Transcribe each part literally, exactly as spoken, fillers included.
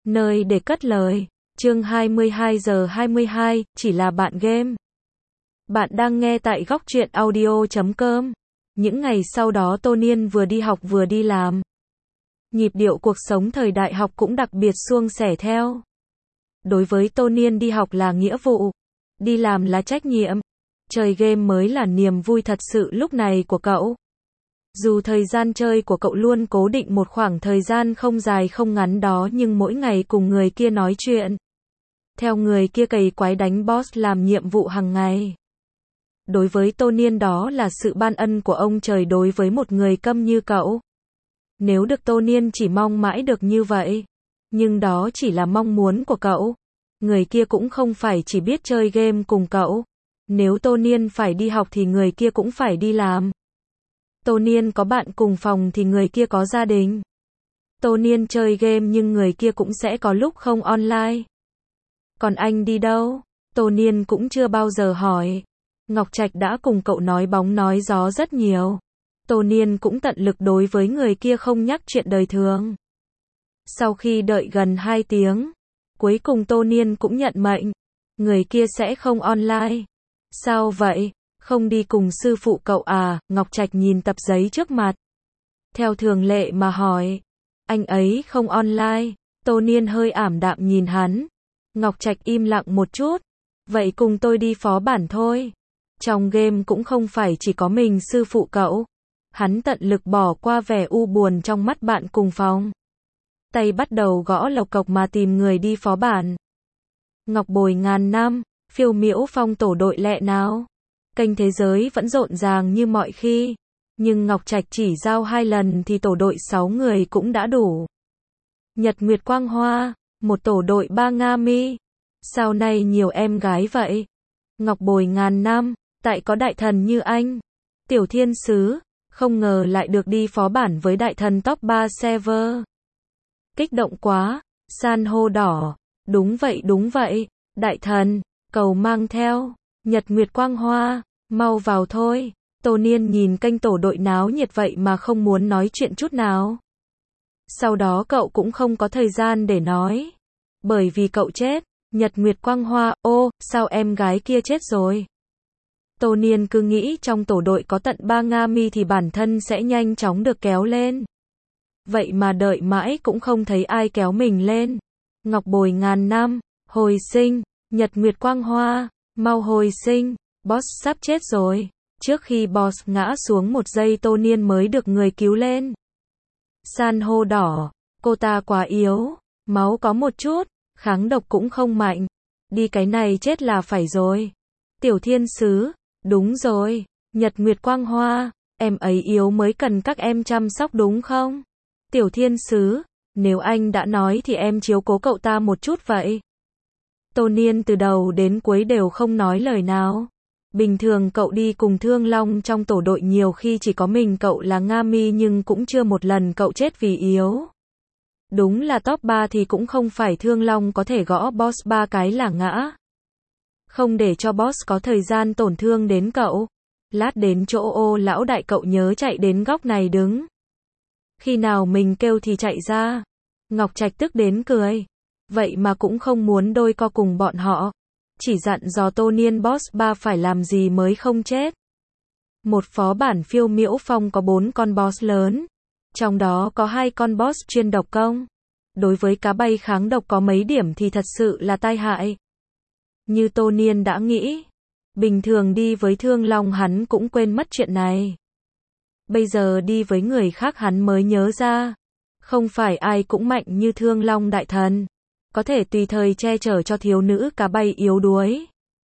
Nơi để cất lời. Chương hai mươi hai giờ hai mươi hai, chỉ là bạn game. Bạn đang nghe tại góc truyện audio chấm com. Những ngày sau đó Tô Niên vừa đi học vừa đi làm. Nhịp điệu cuộc sống thời đại học cũng đặc biệt suôn sẻ theo. Đối với Tô Niên, đi học là nghĩa vụ, đi làm là trách nhiệm, chơi game mới là niềm vui thật sự lúc này của cậu. Dù thời gian chơi của cậu luôn cố định một khoảng thời gian không dài không ngắn đó, nhưng mỗi ngày cùng người kia nói chuyện, theo người kia cày quái đánh boss làm nhiệm vụ hàng ngày. Đối với Tô Niên đó là sự ban ân của ông trời đối với một người câm như cậu. Nếu được, Tô Niên chỉ mong mãi được như vậy. Nhưng đó chỉ là mong muốn của cậu. Người kia cũng không phải chỉ biết chơi game cùng cậu. Nếu Tô Niên phải đi học thì người kia cũng phải đi làm. Tô Niên có bạn cùng phòng thì người kia có gia đình. Tô Niên chơi game nhưng người kia cũng sẽ có lúc không online. Còn anh đi đâu? Tô Niên cũng chưa bao giờ hỏi. Ngọc Trạch đã cùng cậu nói bóng nói gió rất nhiều. Tô Niên cũng tận lực đối với người kia không nhắc chuyện đời thường. Sau khi đợi gần hai tiếng, cuối cùng Tô Niên cũng nhận mệnh. Người kia sẽ không online. Sao vậy? Không đi cùng sư phụ cậu à? Ngọc Trạch nhìn tập giấy trước mặt, theo thường lệ mà hỏi. Anh ấy không online. Tô Niên hơi ảm đạm nhìn hắn. Ngọc Trạch im lặng một chút. Vậy cùng tôi đi phó bản thôi. Trong game cũng không phải chỉ có mình sư phụ cậu. Hắn tận lực bỏ qua vẻ u buồn trong mắt bạn cùng phòng. Tay bắt đầu gõ lộc cộc mà tìm người đi phó bản. Ngọc Bồi ngàn năm, phiêu miễu phong tổ đội lẹ nào. Kênh thế giới vẫn rộn ràng như mọi khi. Nhưng Ngọc Trạch chỉ giao hai lần thì tổ đội sáu người cũng đã đủ. Nhật Nguyệt Quang Hoa, một tổ đội ba Nga Mi. Sao nay nhiều em gái vậy? Ngọc Bồi ngàn năm, tại có đại thần như anh. Tiểu Thiên Sứ, không ngờ lại được đi phó bản với đại thần top ba server. Kích động quá. San hô đỏ, đúng vậy đúng vậy. Đại thần, cầu mang theo. Nhật Nguyệt Quang Hoa, mau vào thôi. Tô Niên nhìn kênh tổ đội náo nhiệt vậy mà không muốn nói chuyện chút nào. Sau đó cậu cũng không có thời gian để nói. Bởi vì cậu chết. Nhật Nguyệt Quang Hoa, ô, sao em gái kia chết rồi? Tô Niên cứ nghĩ trong tổ đội có tận ba Nga Mi thì bản thân sẽ nhanh chóng được kéo lên. Vậy mà đợi mãi cũng không thấy ai kéo mình lên. Ngọc Bồi ngàn năm, hồi sinh. Nhật Nguyệt Quang Hoa, mau hồi sinh. Boss sắp chết rồi. Trước khi boss ngã xuống một giây Tô Niên mới được người cứu lên. San hô đỏ, cô ta quá yếu. Máu có một chút, kháng độc cũng không mạnh. Đi cái này chết là phải rồi. Tiểu Thiên Sứ, đúng rồi. Nhật Nguyệt Quang Hoa, em ấy yếu mới cần các em chăm sóc đúng không? Tiểu Thiên Sứ, nếu anh đã nói thì em chiếu cố cậu ta một chút vậy. Tô Niên từ đầu đến cuối đều không nói lời nào. Bình thường cậu đi cùng Thương Long trong tổ đội nhiều khi chỉ có mình cậu là Nga Mi nhưng cũng chưa một lần cậu chết vì yếu. Đúng là top ba thì cũng không phải Thương Long có thể gõ boss ba cái là ngã. Không để cho boss có thời gian tổn thương đến cậu. Lát đến chỗ ô lão đại cậu nhớ chạy đến góc này đứng. Khi nào mình kêu thì chạy ra. Ngọc Trạch tức đến cười. Vậy mà cũng không muốn đôi co cùng bọn họ. Chỉ dặn dò Tô Niên boss ba phải làm gì mới không chết. Một phó bản phiêu miễu phong có bốn con boss lớn. Trong đó có hai con boss chuyên độc công. Đối với cá bay kháng độc có mấy điểm thì thật sự là tai hại. Như Tô Niên đã nghĩ. Bình thường đi với Thương Long hắn cũng quên mất chuyện này. Bây giờ đi với người khác hắn mới nhớ ra. Không phải ai cũng mạnh như Thương Long đại thần. Có thể tùy thời che chở cho thiếu nữ cá bay yếu đuối.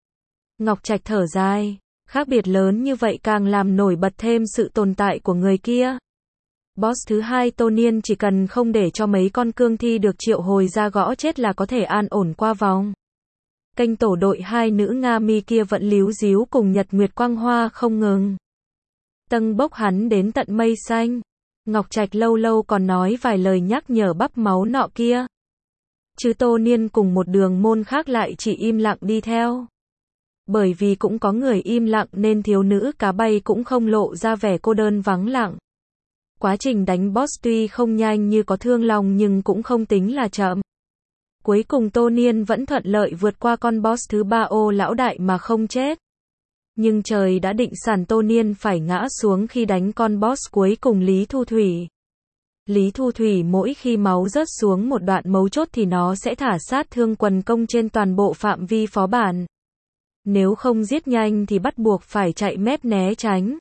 Ngọc Trạch thở dài. Khác biệt lớn như vậy càng làm nổi bật thêm sự tồn tại của người kia. Boss thứ hai Tô Niên chỉ cần không để cho mấy con cương thi được triệu hồi ra gõ chết là có thể an ổn qua vòng. Kênh tổ đội hai nữ Nga Mi kia vẫn líu díu cùng Nhật Nguyệt Quang Hoa không ngừng. Tâng bốc hắn đến tận mây xanh. Ngọc Trạch lâu lâu còn nói vài lời nhắc nhở bắp máu nọ kia. Chứ Tô Niên cùng một đường môn khác lại chỉ im lặng đi theo. Bởi vì cũng có người im lặng nên thiếu nữ cá bay cũng không lộ ra vẻ cô đơn vắng lặng. Quá trình đánh boss tuy không nhanh như có Thương Long nhưng cũng không tính là chậm. Cuối cùng Tô Niên vẫn thuận lợi vượt qua con boss thứ ba Ô lão đại mà không chết. Nhưng trời đã định sẵn Tô Niên phải ngã xuống khi đánh con boss cuối cùng Lý Thu Thủy. Lý Thu Thủy mỗi khi máu rớt xuống một đoạn mấu chốt thì nó sẽ thả sát thương quần công trên toàn bộ phạm vi phó bản. Nếu không giết nhanh thì bắt buộc phải chạy mép né tránh.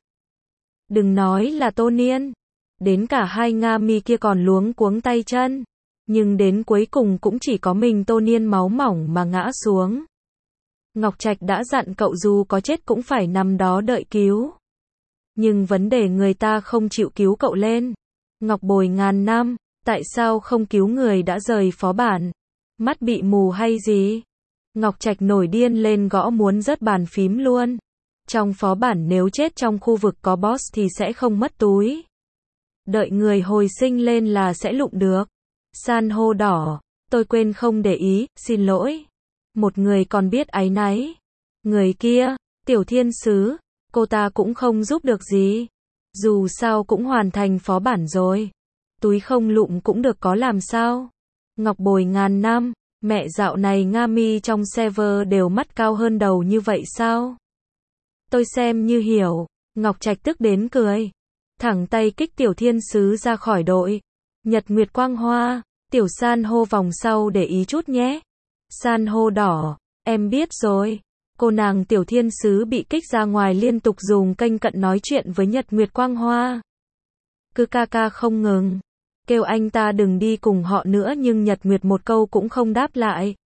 Đừng nói là Tô Niên, đến cả hai Nga Mi kia còn luống cuống tay chân. Nhưng đến cuối cùng cũng chỉ có mình Tô Niên máu mỏng mà ngã xuống. Ngọc Trạch đã dặn cậu dù có chết cũng phải nằm đó đợi cứu. Nhưng vấn đề người ta không chịu cứu cậu lên. Ngọc Bồi ngàn năm, tại sao không cứu người đã rời phó bản? Mắt bị mù hay gì? Ngọc Trạch nổi điên lên gõ muốn rớt bàn phím luôn. Trong phó bản nếu chết trong khu vực có boss thì sẽ không mất túi. Đợi người hồi sinh lên là sẽ lụm được. San hô đỏ, tôi quên không để ý, xin lỗi. Một người còn biết áy náy. Người kia, Tiểu Thiên Sứ, cô ta cũng không giúp được gì. Dù sao cũng hoàn thành phó bản rồi. Túi không lụm cũng được có làm sao. Ngọc Bồi ngàn năm, mẹ dạo này Nga Mi trong server đều mắt cao hơn đầu như vậy sao? Tôi xem như hiểu. Ngọc Trạch tức đến cười. Thẳng tay kích Tiểu Thiên Sứ ra khỏi đội. Nhật Nguyệt Quang Hoa, Tiểu San hô vòng sau để ý chút nhé. San hô đỏ, em biết rồi. Cô nàng Tiểu Thiên Sứ bị kích ra ngoài liên tục dùng kênh cận nói chuyện với Nhật Nguyệt Quang Hoa. Cứ ca ca không ngừng. Kêu anh ta đừng đi cùng họ nữa nhưng Nhật Nguyệt một câu cũng không đáp lại.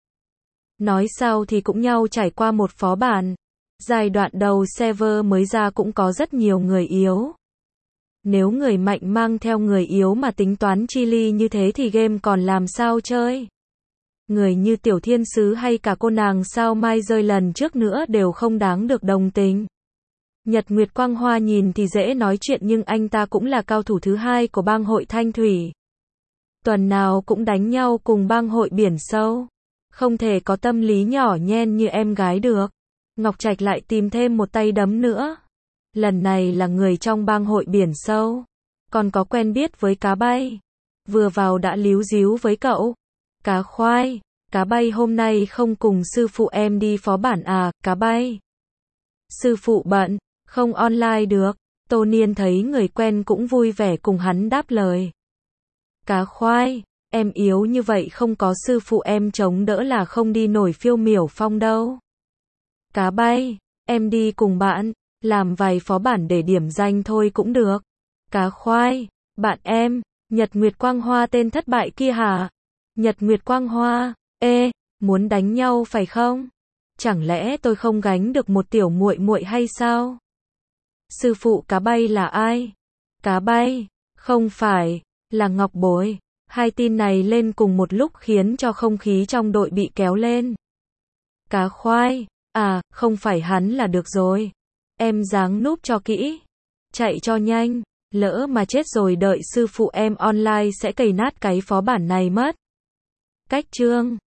Nói sao thì cũng nhau trải qua một phó bản. Giai đoạn đầu server mới ra cũng có rất nhiều người yếu. Nếu người mạnh mang theo người yếu mà tính toán chi ly như thế thì game còn làm sao chơi. Người như Tiểu Thiên Sứ hay cả cô nàng sao mai rơi lần trước nữa đều không đáng được đồng tình. Nhật Nguyệt Quang Hoa nhìn thì dễ nói chuyện nhưng anh ta cũng là cao thủ thứ hai của bang hội Thanh Thủy. Tuần nào cũng đánh nhau cùng bang hội Biển Sâu. Không thể có tâm lý nhỏ nhen như em gái được. Ngọc Trạch lại tìm thêm một tay đấm nữa. Lần này là người trong bang hội Biển Sâu. Còn có quen biết với Cá Bay. Vừa vào đã líu díu với cậu. Cá khoai, Cá Bay hôm nay không cùng sư phụ em đi phó bản à, Cá Bay? Sư phụ bận, không online được. Tô Niên thấy người quen cũng vui vẻ cùng hắn đáp lời. Cá khoai, em yếu như vậy không có sư phụ em chống đỡ là không đi nổi phiêu miểu phong đâu. Cá Bay, em đi cùng bạn, làm vài phó bản để điểm danh thôi cũng được. Cá khoai, bạn em, Nhật Nguyệt Quang Hoa tên thất bại kia hả? Nhật Nguyệt Quang Hoa, ê, muốn đánh nhau phải không? Chẳng lẽ tôi không gánh được một tiểu muội muội hay sao? Sư phụ Cá Bay là ai? Cá Bay, không phải, là Ngọc Bồi. Hai tin này lên cùng một lúc khiến cho không khí trong đội bị kéo lên. Cá khoai, à, không phải hắn là được rồi. Em giáng núp cho kỹ. Chạy cho nhanh, lỡ mà chết rồi đợi sư phụ em online sẽ cày nát cái phó bản này mất. Cách chương